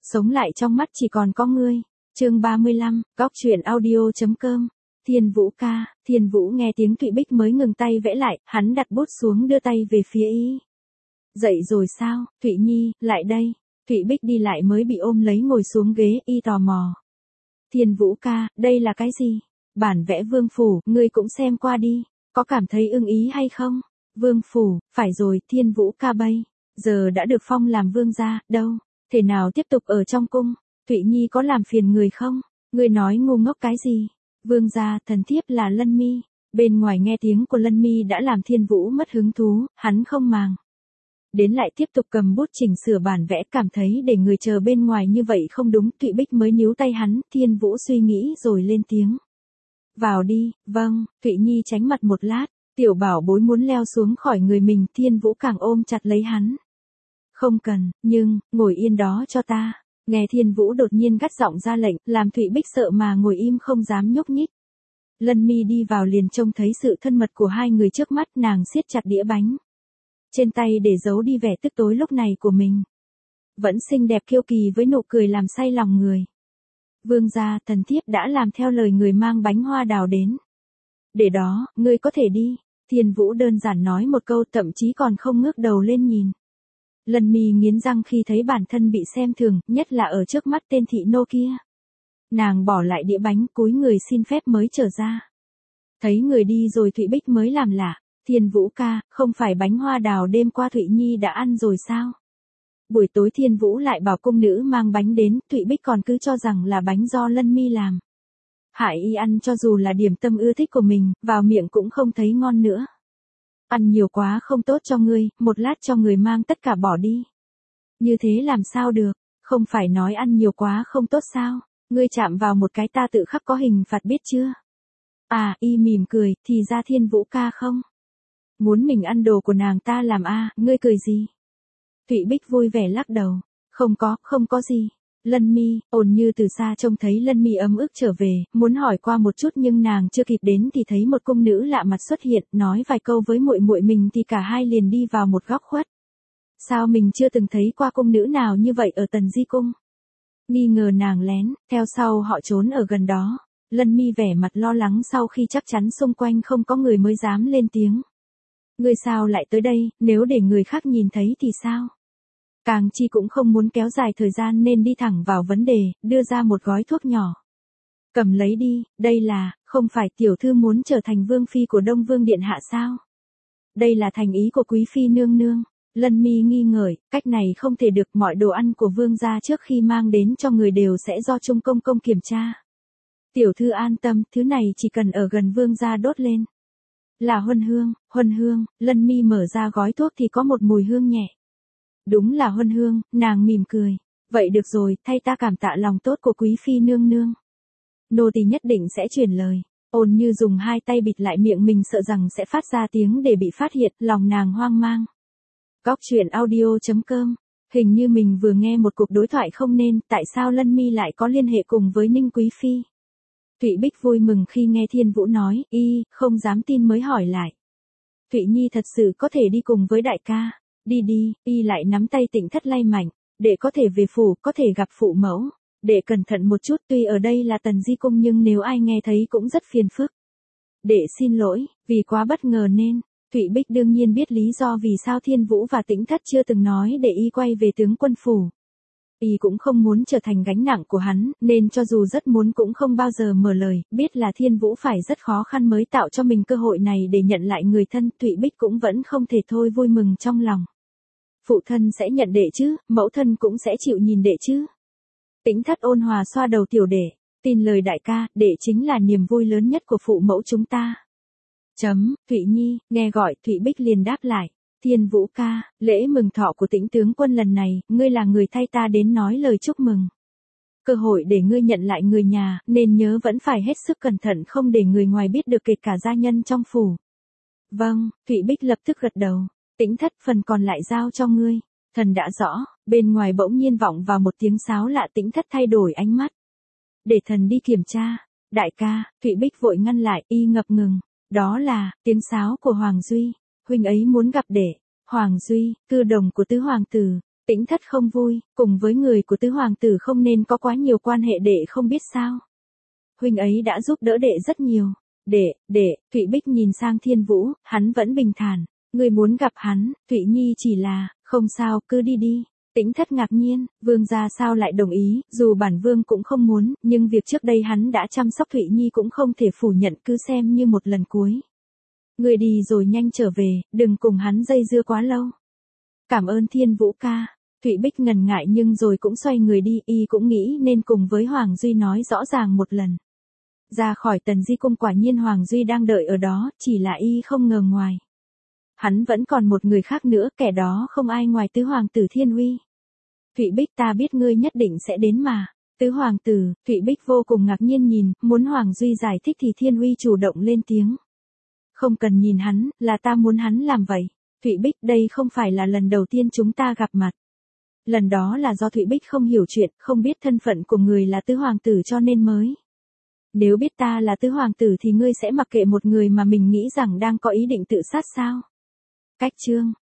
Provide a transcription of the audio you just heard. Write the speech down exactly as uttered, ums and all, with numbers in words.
Sống lại trong mắt chỉ còn có ngươi. Chương ba mươi lăm, góc truyện audio.com. Thiên Vũ ca, Thiên Vũ nghe tiếng Thụy Bích mới ngừng tay vẽ lại, hắn đặt bút xuống đưa tay về phía y. Dậy rồi sao, Thụy Nhi, lại đây. Thụy Bích đi lại mới bị ôm lấy ngồi xuống ghế, y tò mò. Thiên Vũ ca, đây là cái gì? Bản vẽ vương phủ, ngươi cũng xem qua đi, có cảm thấy ưng ý hay không? Vương phủ, phải rồi, Thiên Vũ ca bây giờ đã được phong làm vương gia, đâu, thể nào tiếp tục ở trong cung? Thụy Nhi có làm phiền người không? Ngươi nói ngu ngốc cái gì? Vương gia, thần thiếp là Lân Mi. Bên ngoài nghe tiếng của Lân Mi đã làm Thiên Vũ mất hứng thú, hắn không màng đến lại tiếp tục cầm bút chỉnh sửa bản vẽ, cảm thấy để người chờ bên ngoài như vậy không đúng. Thụy Bích mới níu tay hắn. Thiên Vũ suy nghĩ rồi lên tiếng. Vào đi. Vâng. Thụy Nhi tránh mặt một lát, tiểu bảo bối muốn leo xuống khỏi người mình, Thiên Vũ càng ôm chặt lấy hắn. Không cần, nhưng, ngồi yên đó cho ta. Nghe Thiên Vũ đột nhiên gắt giọng ra lệnh, làm Thụy Bích sợ mà ngồi im không dám nhúc nhích. Lân Mi đi vào liền trông thấy sự thân mật của hai người trước mắt, nàng siết chặt đĩa bánh trên tay để giấu đi vẻ tức tối lúc này của mình. Vẫn xinh đẹp kiêu kỳ với nụ cười làm say lòng người. Vương gia, thần thiếp đã làm theo lời người mang bánh hoa đào đến. Để đó, ngươi có thể đi. Thiên Vũ đơn giản nói một câu, thậm chí còn không ngước đầu lên nhìn. Lân Mi nghiến răng khi thấy bản thân bị xem thường, nhất là ở trước mắt tên thị nô kia. Nàng bỏ lại đĩa bánh, cúi người xin phép mới trở ra. Thấy người đi rồi Thụy Bích mới làm lạ. Thiên Vũ ca, không phải bánh hoa đào đêm qua Thụy Nhi đã ăn rồi sao? Buổi tối Thiên Vũ lại bảo cung nữ mang bánh đến, Thụy Bích còn cứ cho rằng là bánh do Lân Mi làm. Hại y ăn cho dù là điểm tâm ưa thích của mình, vào miệng cũng không thấy ngon nữa. Ăn nhiều quá không tốt cho ngươi, một lát cho người mang tất cả bỏ đi. Như thế làm sao được, không phải nói ăn nhiều quá không tốt sao? Ngươi chạm vào một cái ta tự khắc có hình phạt biết chưa? À, y mỉm cười, thì ra Thiên Vũ ca không muốn mình ăn đồ của nàng ta làm a, à, ngươi cười gì? Thụy Bích vui vẻ lắc đầu, không có, không có gì. Lân Mi, ồn như từ xa trông thấy Lân Mi ấm ức trở về, muốn hỏi qua một chút nhưng nàng chưa kịp đến thì thấy một cung nữ lạ mặt xuất hiện, nói vài câu với muội muội mình thì cả hai liền đi vào một góc khuất. Sao mình chưa từng thấy qua cung nữ nào như vậy ở Tần Di cung? Nghi ngờ nàng lén, theo sau họ trốn ở gần đó. Lân Mi vẻ mặt lo lắng sau khi chắc chắn xung quanh không có người mới dám lên tiếng. Ngươi sao lại tới đây, nếu để người khác nhìn thấy thì sao? Càng chi cũng không muốn kéo dài thời gian nên đi thẳng vào vấn đề, đưa ra một gói thuốc nhỏ. Cầm lấy đi, đây là, không phải tiểu thư muốn trở thành vương phi của Đông Vương Điện Hạ sao? Đây là thành ý của quý phi nương nương. Lân Mi nghi ngờ, cách này không thể được, mọi đồ ăn của vương gia trước khi mang đến cho người đều sẽ do Trung Công Công kiểm tra. Tiểu thư an tâm, thứ này chỉ cần ở gần vương gia đốt lên. Là huân hương, huân hương. Lân Mi mở ra gói thuốc thì có một mùi hương nhẹ. Đúng là huân hương, nàng mỉm cười. Vậy được rồi, thay ta cảm tạ lòng tốt của quý phi nương nương. Nô tỳ nhất định sẽ truyền lời. Ôn như dùng hai tay bịt lại miệng mình sợ rằng sẽ phát ra tiếng để bị phát hiện, lòng nàng hoang mang. Góc truyện audio.com. Hình như mình vừa nghe một cuộc đối thoại không nên, tại sao Lân Mi lại có liên hệ cùng với Ninh Quý Phi? Thụy Bích vui mừng khi nghe Thiên Vũ nói, y, không dám tin mới hỏi lại. Thụy Nhi thật sự có thể đi cùng với đại ca. Đi đi, y lại nắm tay Tĩnh Thất lay mạnh, để có thể về phủ, có thể gặp phụ mẫu. Để cẩn thận một chút, tuy ở đây là Tần Di cung nhưng nếu ai nghe thấy cũng rất phiền phức. Để xin lỗi, vì quá bất ngờ nên, Thụy Bích đương nhiên biết lý do vì sao Thiên Vũ và Tĩnh Thất chưa từng nói để y quay về tướng quân phủ. Y cũng không muốn trở thành gánh nặng của hắn, nên cho dù rất muốn cũng không bao giờ mở lời, biết là Thiên Vũ phải rất khó khăn mới tạo cho mình cơ hội này để nhận lại người thân, Thụy Bích cũng vẫn không thể thôi vui mừng trong lòng. Phụ thân sẽ nhận đệ chứ, mẫu thân cũng sẽ chịu nhìn đệ chứ. Tĩnh Thất ôn hòa xoa đầu tiểu đệ, tin lời đại ca, đệ chính là niềm vui lớn nhất của phụ mẫu chúng ta. Chấm, Thụy Nhi, nghe gọi, Thụy Bích liền đáp lại. Thiên Vũ ca, lễ mừng thọ của Tĩnh tướng quân lần này, ngươi là người thay ta đến nói lời chúc mừng. Cơ hội để ngươi nhận lại người nhà, nên nhớ vẫn phải hết sức cẩn thận không để người ngoài biết được kể cả gia nhân trong phủ. Vâng, Thụy Bích lập tức gật đầu. Tĩnh Thất, phần còn lại giao cho ngươi. Thần đã rõ. Bên ngoài bỗng nhiên vọng vào một tiếng sáo lạ, Tĩnh Thất thay đổi ánh mắt. Để thần đi kiểm tra. Đại ca, Thụy Bích vội ngăn lại, y ngập ngừng. Đó là, tiếng sáo của Hoàng Duy. Huynh ấy muốn gặp đệ. Hoàng Duy, cư đồng của tứ hoàng tử. Tĩnh Thất không vui, cùng với người của tứ hoàng tử không nên có quá nhiều quan hệ đệ không biết sao. Huynh ấy đã giúp đỡ đệ rất nhiều. Đệ, đệ, Thụy Bích nhìn sang Thiên Vũ, hắn vẫn bình thản. Người muốn gặp hắn, Thụy Nhi chỉ là, không sao, cứ đi đi. Tĩnh Thất ngạc nhiên, vương gia sao lại đồng ý, dù bản vương cũng không muốn, nhưng việc trước đây hắn đã chăm sóc Thụy Nhi cũng không thể phủ nhận, cứ xem như một lần cuối. Người đi rồi nhanh trở về, đừng cùng hắn dây dưa quá lâu. Cảm ơn Thiên Vũ ca. Thụy Bích ngần ngại nhưng rồi cũng xoay người đi, y cũng nghĩ nên cùng với Hoàng Duy nói rõ ràng một lần. Ra khỏi Tần Di Cung quả nhiên Hoàng Duy đang đợi ở đó, chỉ là y không ngờ ngoài. Hắn vẫn còn một người khác nữa, kẻ đó không ai ngoài tứ hoàng tử Thiên Uy. Thụy Bích, ta biết ngươi nhất định sẽ đến mà. Tứ hoàng tử, Thụy Bích vô cùng ngạc nhiên nhìn, muốn Hoàng Duy giải thích thì Thiên Uy chủ động lên tiếng. Không cần nhìn hắn, là ta muốn hắn làm vậy. Thụy Bích, đây không phải là lần đầu tiên chúng ta gặp mặt. Lần đó là do Thụy Bích không hiểu chuyện, không biết thân phận của người là tứ hoàng tử cho nên mới. Nếu biết ta là tứ hoàng tử thì ngươi sẽ mặc kệ một người mà mình nghĩ rằng đang có ý định tự sát sao? Cách chương